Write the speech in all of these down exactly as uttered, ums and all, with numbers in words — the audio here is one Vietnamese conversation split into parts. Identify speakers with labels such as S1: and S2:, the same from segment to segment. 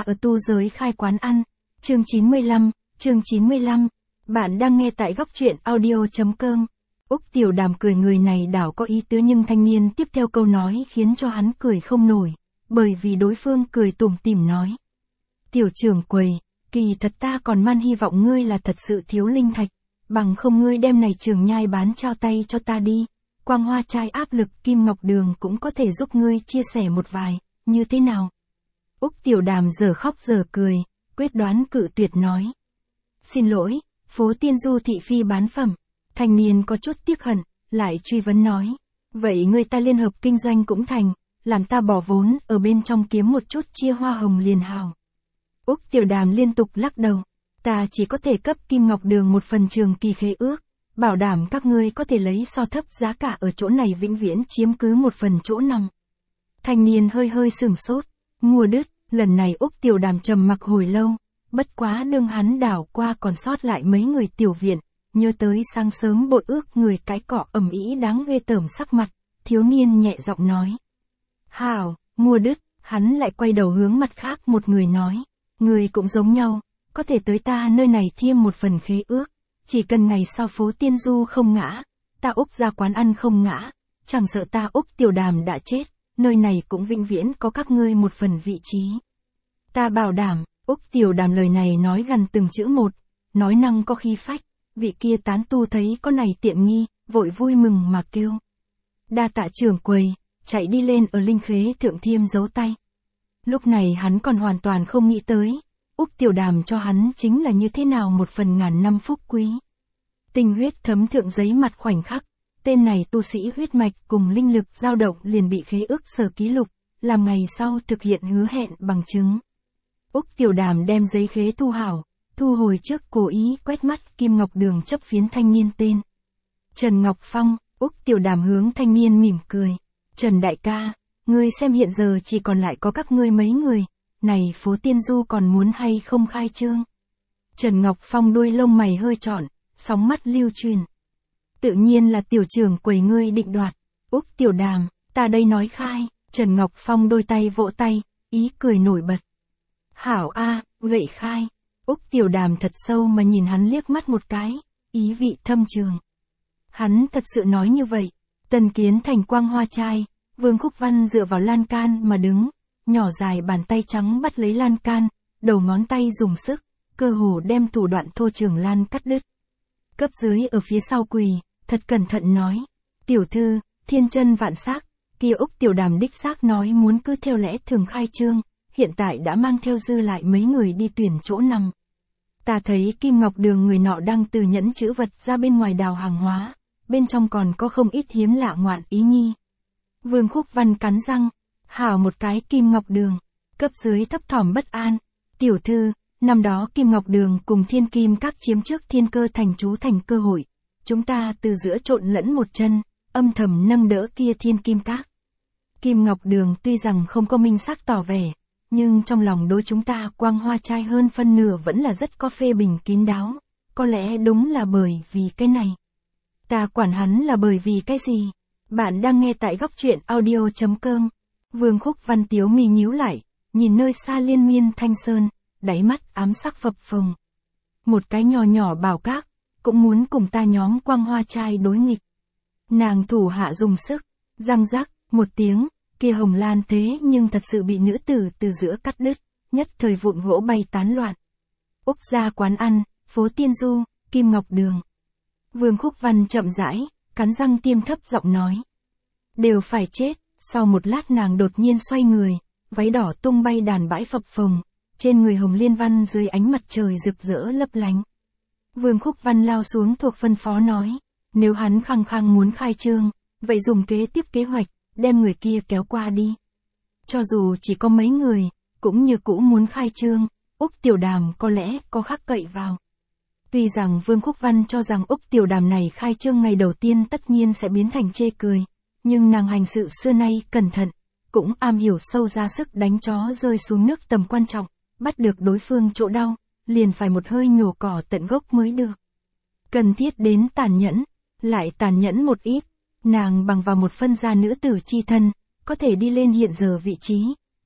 S1: ở tu giới khai quán ăn. Chương chín mươi lăm, chương chín mươi lăm. Bạn đang nghe tại góc truyện audio.com. Úc Tiểu Đàm cười người này đảo có ý tứ nhưng thanh niên tiếp theo câu nói khiến cho hắn cười không nổi, bởi vì đối phương cười tủm tỉm nói. Tiểu trưởng quầy, kỳ thật ta còn man hy vọng ngươi là thật sự thiếu linh thạch, bằng không ngươi đem này trường nhai bán trao tay cho ta đi, quang hoa trai áp lực kim ngọc đường cũng có thể giúp ngươi chia sẻ một vài, như thế nào? Úc Tiểu Đàm giờ khóc giờ cười, quyết đoán cự tuyệt nói. Xin lỗi, phố Tiên Du thị phi bán phẩm. Thanh niên có chút tiếc hận, lại truy vấn nói. Vậy người ta liên hợp kinh doanh cũng thành, làm ta bỏ vốn ở bên trong kiếm một chút chia hoa hồng liền hào. Úc Tiểu Đàm liên tục lắc đầu. Ta chỉ có thể cấp Kim Ngọc Đường một phần trường kỳ khế ước, bảo đảm các ngươi có thể lấy so thấp giá cả ở chỗ này vĩnh viễn chiếm cứ một phần chỗ nằm. Thanh niên hơi hơi sửng sốt, mua đứt, lần này Úc Tiểu Đàm trầm mặc hồi lâu, bất quá đương hắn đảo qua còn sót lại mấy người tiểu viện, nhớ tới sáng sớm bội ước người cái cỏ ầm ĩ đáng ghê tởm sắc mặt, thiếu niên nhẹ giọng nói. Hảo, mua đứt, hắn lại quay đầu hướng mặt khác một người nói, người cũng giống nhau, có thể tới ta nơi này thêm một phần khế ước, chỉ cần ngày sau phố Tiên Du không ngã, ta Úc ra quán ăn không ngã, chẳng sợ ta Úc Tiểu Đàm đã chết, nơi này cũng vĩnh viễn có các ngươi một phần vị trí. Ta bảo đảm, Úc Tiểu Đàm lời này nói gần từng chữ một, nói năng có khí phách, vị kia tán tu thấy có này tiện nghi, vội vui mừng mà kêu. Đa tạ trưởng quầy, chạy đi lên ở linh khế thượng thiêm dấu tay. Lúc này hắn còn hoàn toàn không nghĩ tới, Úc Tiểu Đàm cho hắn chính là như thế nào một phần ngàn năm phúc quý. Tinh huyết thấm thượng giấy mặt khoảnh khắc, tên này tu sĩ huyết mạch cùng linh lực dao động liền bị khế ước sở ký lục, làm ngày sau thực hiện hứa hẹn bằng chứng. Úc Tiểu Đàm đem giấy khế thu hảo, thu hồi trước cố ý quét mắt Kim Ngọc Đường chấp phiến thanh niên tên. Trần Ngọc Phong, Úc Tiểu Đàm hướng thanh niên mỉm cười. Trần đại ca, ngươi xem hiện giờ chỉ còn lại có các ngươi mấy người, này phố Tiên Du còn muốn hay không khai trương? Trần Ngọc Phong đuôi lông mày hơi trọn, sóng mắt lưu truyền. Tự nhiên là tiểu trưởng quầy ngươi định đoạt. Úc Tiểu Đàm, ta đây nói khai. Trần Ngọc Phong đôi tay vỗ tay, ý cười nổi bật. Hảo a, vậy khai. Úc Tiểu Đàm thật sâu mà nhìn hắn liếc mắt một cái, ý vị thâm trường. Hắn thật sự nói như vậy. Tần Kiến Thành quang hoa trai, Vương Khúc Văn dựa vào lan can mà đứng, nhỏ dài bàn tay trắng bắt lấy lan can, đầu ngón tay dùng sức, cơ hồ đem thủ đoạn thô trường lan cắt đứt. Cấp dưới ở phía sau quỳ, thật cẩn thận nói, tiểu thư, thiên chân vạn sắc, kia Úc Tiểu Đàm đích xác nói muốn cứ theo lẽ thường khai trương, hiện tại đã mang theo dư lại mấy người đi tuyển chỗ nằm. Ta thấy Kim Ngọc Đường người nọ đang từ nhẫn chữ vật ra bên ngoài đào hàng hóa, bên trong còn có không ít hiếm lạ ngoạn ý nhi. Vương Khúc Văn cắn răng, hảo một cái Kim Ngọc Đường, cấp dưới thấp thỏm bất an, tiểu thư, năm đó Kim Ngọc Đường cùng Thiên Kim các chiếm trước Thiên Cơ thành trú thành cơ hội, chúng ta từ giữa trộn lẫn một chân, âm thầm nâng đỡ kia Thiên Kim các. Kim Ngọc Đường tuy rằng không có minh xác tỏ vẻ, nhưng trong lòng đối chúng ta quang hoa trai hơn phân nửa vẫn là rất có phê bình kín đáo, có lẽ đúng là bởi vì cái này. Ta quản hắn là bởi vì cái gì? Bạn đang nghe tại góc truyện audio.com. Vương Khúc Văn tiếu mi nhíu lại, nhìn nơi xa liên miên thanh sơn, đáy mắt ám sắc phập phồng. Một cái nhỏ nhỏ bảo các, cũng muốn cùng ta nhóm quang hoa trai đối nghịch. Nàng thủ hạ dùng sức, răng rắc, một tiếng, kia hồng lan thế nhưng thật sự bị nữ tử từ giữa cắt đứt, nhất thời vụn gỗ bay tán loạn. Úc ra quán ăn, phố Tiên Du, Kim Ngọc Đường. Vương Khúc Văn chậm rãi, cắn răng tiêm thấp giọng nói. Đều phải chết, sau một lát nàng đột nhiên xoay người, váy đỏ tung bay đàn bãi phập phồng, trên người hồng liên văn dưới ánh mặt trời rực rỡ lấp lánh. Vương Khúc Văn lao xuống thuộc phân phó nói, nếu hắn khăng khăng muốn khai trương, vậy dùng kế tiếp kế hoạch, đem người kia kéo qua đi. Cho dù chỉ có mấy người, cũng như cũ muốn khai trương, Úc Tiểu Đàm có lẽ có khắc cậy vào. Tuy rằng Vương Khúc Văn cho rằng Úc Tiểu Đàm này khai trương ngày đầu tiên tất nhiên sẽ biến thành chê cười, nhưng nàng hành sự xưa nay cẩn thận, cũng am hiểu sâu ra sức đánh chó rơi xuống nước tầm quan trọng, bắt được đối phương chỗ đau, liền phải một hơi nhổ cỏ tận gốc mới được. Cần thiết đến tàn nhẫn, lại tàn nhẫn một ít, nàng bằng vào một phân gia nữ tử chi thân, có thể đi lên hiện giờ vị trí,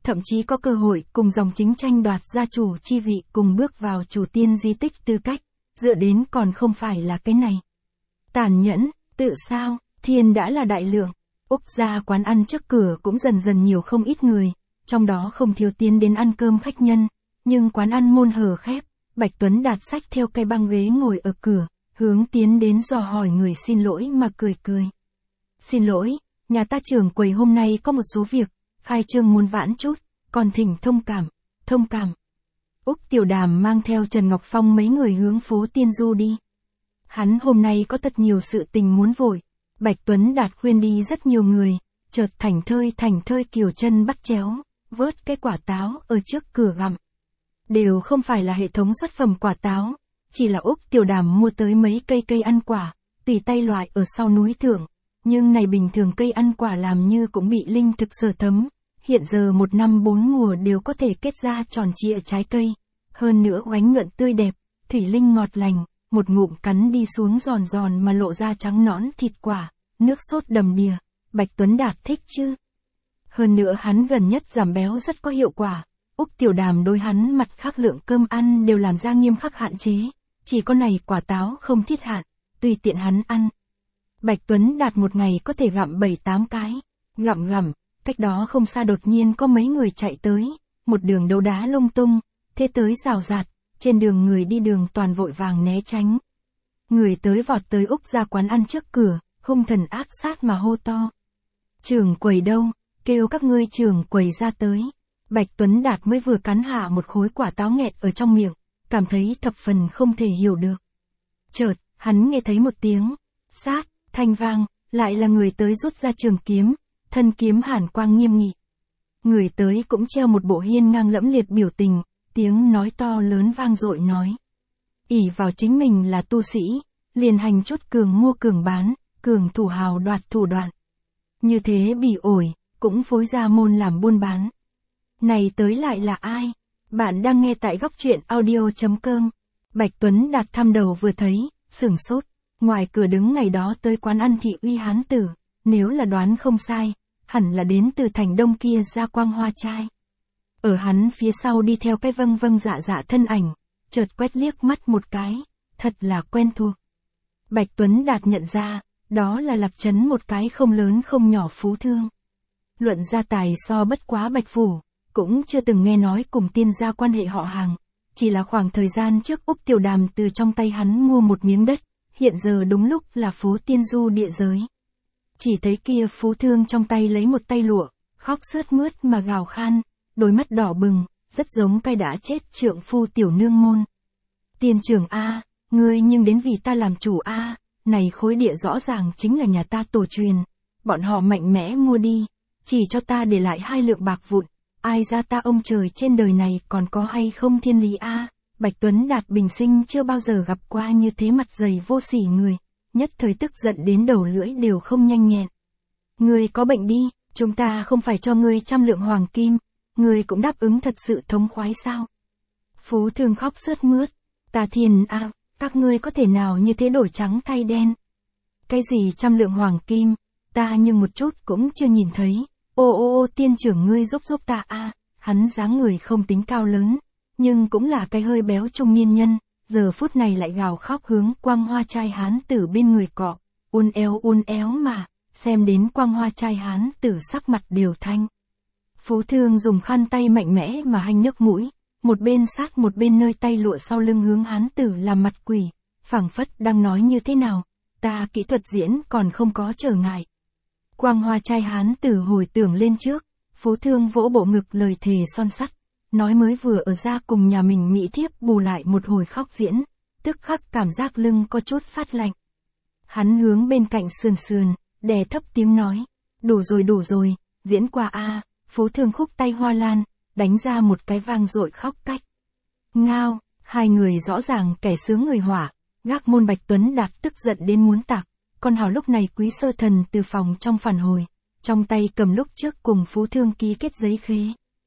S1: thậm chí có cơ hội cùng dòng chính tranh đoạt gia chủ chi vị cùng bước vào chủ tiên di tích tư cách, dựa đến còn không phải là cái này. Tàn nhẫn, tự sao, thiên đã là đại lượng. Úc gia quán ăn trước cửa cũng dần dần nhiều không ít người, trong đó không thiếu tiến đến ăn cơm khách nhân, nhưng quán ăn môn hờ khép, Bạch Tuấn Đạt xách theo cây băng ghế ngồi ở cửa, hướng tiến đến dò hỏi người xin lỗi mà cười cười. Xin lỗi, nhà ta trưởng quầy hôm nay có một số việc, khai trương muốn vãn chút, còn thỉnh thông cảm, thông cảm. Úc Tiểu Đàm mang theo Trần Ngọc Phong mấy người hướng phố Tiên Du đi. Hắn hôm nay có thật nhiều sự tình muốn vội. Bạch Tuấn Đạt khuyên đi rất nhiều người, chợt thành thơi thành thơi kiều chân bắt chéo, vớt cái quả táo ở trước cửa gặm. Đều không phải là hệ thống xuất phẩm quả táo, chỉ là Úc Tiểu Đàm mua tới mấy cây cây ăn quả, tùy tay loại ở sau núi thượng. Nhưng này bình thường cây ăn quả làm như cũng bị linh thực sở thấm, hiện giờ một năm bốn mùa đều có thể kết ra tròn trịa trái cây, hơn nữa oánh nhuận tươi đẹp, thủy linh ngọt lành, một ngụm cắn đi xuống giòn giòn mà lộ ra trắng nõn thịt quả, nước sốt đầm đìa, Bạch Tuấn Đạt thích chứ. Hơn nữa hắn gần nhất giảm béo rất có hiệu quả, Úc Tiểu Đàm đối hắn mặt khác lượng cơm ăn đều làm ra nghiêm khắc hạn chế, chỉ có này quả táo không thiết hạn, tùy tiện hắn ăn. Bạch Tuấn Đạt một ngày có thể gặm bảy tám cái, gặm gặm, cách đó không xa đột nhiên có mấy người chạy tới, một đường đấu đá lung tung, thế tới rào rạt, trên đường người đi đường toàn vội vàng né tránh. Người tới vọt tới Úc ra quán ăn trước cửa, hung thần ác sát mà hô to. Trưởng quầy đâu, kêu các ngươi trưởng quầy ra tới. Bạch Tuấn Đạt mới vừa cắn hạ một khối quả táo nghẹt ở trong miệng, cảm thấy thập phần không thể hiểu được. Chợt, hắn nghe thấy một tiếng, sát, thanh vang, lại là người tới rút ra trường kiếm, thân kiếm hàn quang nghiêm nghị. Người tới cũng treo một bộ hiên ngang lẫm liệt biểu tình, tiếng nói to lớn vang dội nói. ỷ vào chính mình là tu sĩ, liền hành chút cường mua cường bán, cường thủ hào đoạt thủ đoạn. Như thế bị ổi, cũng phối ra môn làm buôn bán. Này tới lại là ai? Bạn đang nghe tại góc truyện audio chấm com. Bạch Tuấn Đạt thăm đầu vừa thấy, sửng sốt. Ngoài cửa đứng ngày đó tới quán ăn thị uy hán tử, nếu là đoán không sai, hẳn là đến từ thành đông kia ra Quang Hoa Trai. Ở hắn phía sau đi theo cái vâng vâng dạ dạ thân ảnh, chợt quét liếc mắt một cái, thật là quen thuộc. Bạch Tuấn Đạt nhận ra, đó là Lạc Trấn một cái không lớn không nhỏ phú thương. Luận gia tài so bất quá Bạch Phủ, cũng chưa từng nghe nói cùng tiên gia quan hệ họ hàng, chỉ là khoảng thời gian trước Úc Tiểu Đàm từ trong tay hắn mua một miếng đất, hiện giờ đúng lúc là phố Tiên Du địa giới. Chỉ thấy kia phú thương trong tay lấy một tay lụa, khóc sướt mướt mà gào khan, đôi mắt đỏ bừng, rất giống cái đã chết trượng phu tiểu nương môn. Tiên trưởng A, ngươi nhưng đến vì ta làm chủ A, này khối địa rõ ràng chính là nhà ta tổ truyền, bọn họ mạnh mẽ mua đi, chỉ cho ta để lại hai lượng bạc vụn, ai ra ta ông trời trên đời này còn có hay không thiên lý A. Bạch Tuấn Đạt bình sinh chưa bao giờ gặp qua như thế mặt dày vô sỉ người, nhất thời tức giận đến đầu lưỡi đều không nhanh nhẹn. Ngươi có bệnh đi, chúng ta không phải cho ngươi trăm lượng hoàng kim, ngươi cũng đáp ứng thật sự thống khoái sao? Phú thương khóc sướt mướt, ta thiên a, các ngươi có thể nào như thế đổi trắng thay đen? Cái gì trăm lượng hoàng kim, ta nhưng một chút cũng chưa nhìn thấy, ô ô ô tiên trưởng ngươi giúp giúp ta a, hắn dáng người không tính cao lớn, nhưng cũng là cái hơi béo trung niên nhân, giờ phút này lại gào khóc hướng Quang Hoa Trai hán tử bên người cọ, uốn éo uốn éo mà, xem đến Quang Hoa Trai hán tử sắc mặt đều thanh. Phú thương dùng khăn tay mạnh mẽ mà hanh nước mũi, một bên sát một bên nơi tay lụa sau lưng hướng hán tử làm mặt quỷ, phảng phất đang nói như thế nào, ta kỹ thuật diễn còn không có trở ngại. Quang Hoa Trai hán tử hồi tưởng lên trước, phú thương vỗ bộ ngực lời thề son sắt, nói mới vừa ở ra cùng nhà mình mỹ thiếp bù lại một hồi khóc diễn, tức khắc cảm giác lưng có chút phát lạnh. Hắn hướng bên cạnh sườn sườn, đè thấp tiếng nói, đủ rồi đủ rồi, diễn qua a. Phú thương khúc tay hoa lan, đánh ra một cái vang dội khóc cách. Ngao, hai người rõ ràng kẻ sướng người hỏa, gác môn Bạch Tuấn Đạt tức giận đến muốn tạc, còn hảo lúc này Quý Sơ Thần từ phòng trong phản hồi, trong tay cầm lúc trước cùng phú thương ký kết giấy khế.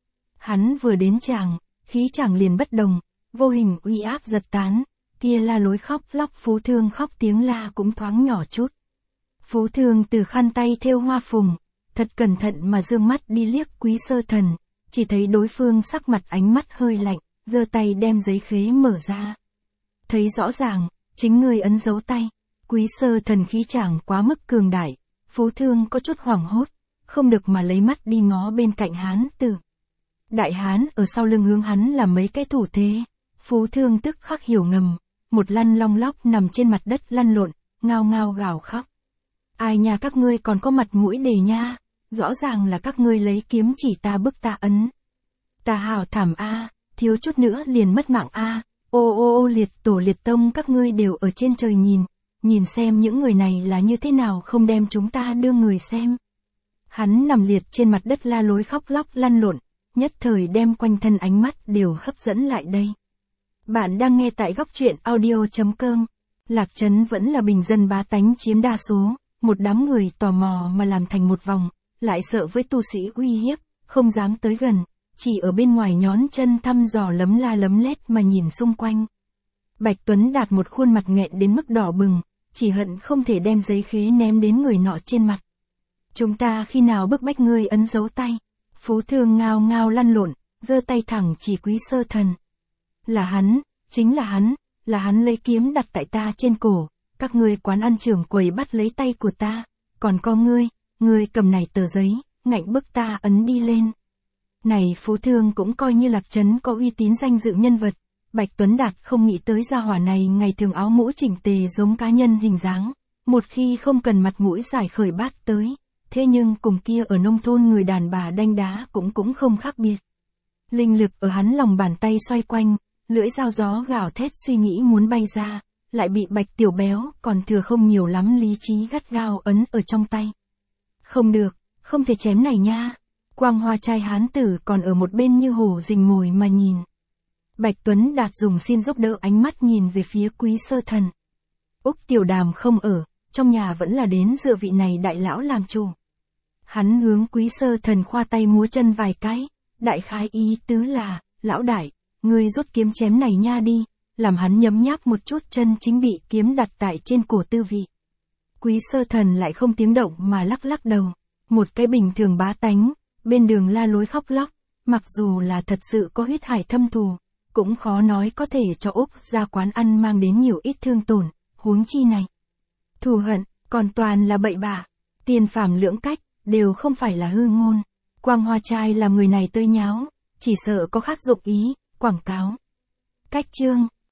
S1: Hắn vừa đến chàng, khí chàng liền bất đồng, vô hình uy áp giật tán, kia la lối khóc lóc phú thương khóc tiếng la cũng thoáng nhỏ chút. Phú thương từ khăn tay thêu hoa phùng, thật cẩn thận mà dương mắt đi liếc Quý Sơ Thần, chỉ thấy đối phương sắc mặt ánh mắt hơi lạnh, giơ tay đem giấy khế mở ra. Thấy rõ ràng, chính người ấn dấu tay. Quý Sơ Thần khí chàng quá mức cường đại, Phú Thương có chút hoảng hốt, không được mà lấy mắt đi ngó bên cạnh Hán Tử. Đại Hán ở sau lưng hướng hắn là mấy cái thủ thế, Phú Thương tức khắc hiểu ngầm, một lăn long lóc nằm trên mặt đất lăn lộn, ngao ngao gào khóc. Ai nhà các ngươi còn có mặt mũi để nha, rõ ràng là các ngươi lấy kiếm chỉ ta bức ta ấn. Ta hào thảm a, thiếu chút nữa liền mất mạng a, ô ô ô liệt tổ liệt tông các ngươi đều ở trên trời nhìn, nhìn xem những người này là như thế nào không đem chúng ta đưa người xem. Hắn nằm liệt trên mặt đất la lối khóc lóc lăn lộn, nhất thời đem quanh thân ánh mắt đều hấp dẫn lại đây. Bạn đang nghe tại góc truyện audio chấm com. Lạc Trấn vẫn là bình dân bá tánh chiếm đa số, một đám người tò mò mà làm thành một vòng, lại sợ với tu sĩ uy hiếp, không dám tới gần, chỉ ở bên ngoài nhón chân thăm dò lấm la lấm lét mà nhìn xung quanh. Bạch Tuấn Đạt một khuôn mặt nghẹn đến mức đỏ bừng, chỉ hận không thể đem giấy khế ném đến người nọ trên mặt. Chúng ta khi nào bức bách ngươi ấn dấu tay? Phú Thương ngao ngao lăn lộn, giơ tay thẳng chỉ Quý Sơ Thần. Là hắn, chính là hắn, là hắn lấy kiếm đặt tại ta trên cổ, các ngươi quán ăn trưởng quầy bắt lấy tay của ta, còn có ngươi, ngươi cầm này tờ giấy, ngạnh bức ta ấn đi lên. Này Phú Thương cũng coi như Lạc Trấn có uy tín danh dự nhân vật, Bạch Tuấn Đạt không nghĩ tới gia hỏa này ngày thường áo mũ chỉnh tề giống cá nhân hình dáng, một khi không cần mặt mũi giải khởi bát tới, thế nhưng cùng kia ở nông thôn người đàn bà đanh đá cũng cũng không khác biệt. Linh lực ở hắn lòng bàn tay xoay quanh, lưỡi dao gió gào thét suy nghĩ muốn bay ra, lại bị Bạch Tiểu Béo còn thừa không nhiều lắm lý trí gắt gao ấn ở trong tay. Không được, không thể chém này nha. Quang Hoa trai Hán Tử còn ở một bên như hổ rình mồi mà nhìn. Bạch Tuấn Đạt dùng xin giúp đỡ ánh mắt nhìn về phía Quý Sơ Thần. Úc Tiểu Đàm không ở, trong nhà vẫn là đến dựa vị này đại lão làm chủ. Hắn hướng Quý Sơ Thần khoa tay múa chân vài cái, đại khái ý tứ là, lão đại, ngươi rút kiếm chém này nha đi, làm hắn nhấm nháp một chút chân chính bị kiếm đặt tại trên cổ tư vị. Quý Sơ Thần lại không tiếng động mà lắc lắc đầu, một cái bình thường bá tánh, bên đường la lối khóc lóc, mặc dù là thật sự có huyết hải thâm thù, cũng khó nói có thể cho Úc ra quán ăn mang đến nhiều ít thương tổn, huống chi này. Thù hận, còn toàn là bậy bạ, tiền phàm lưỡng cách, đều không phải là hư ngôn. Quang Hoa trai làm người này tơi nháo, chỉ sợ có khác dụng ý, quảng cáo. Cách chương,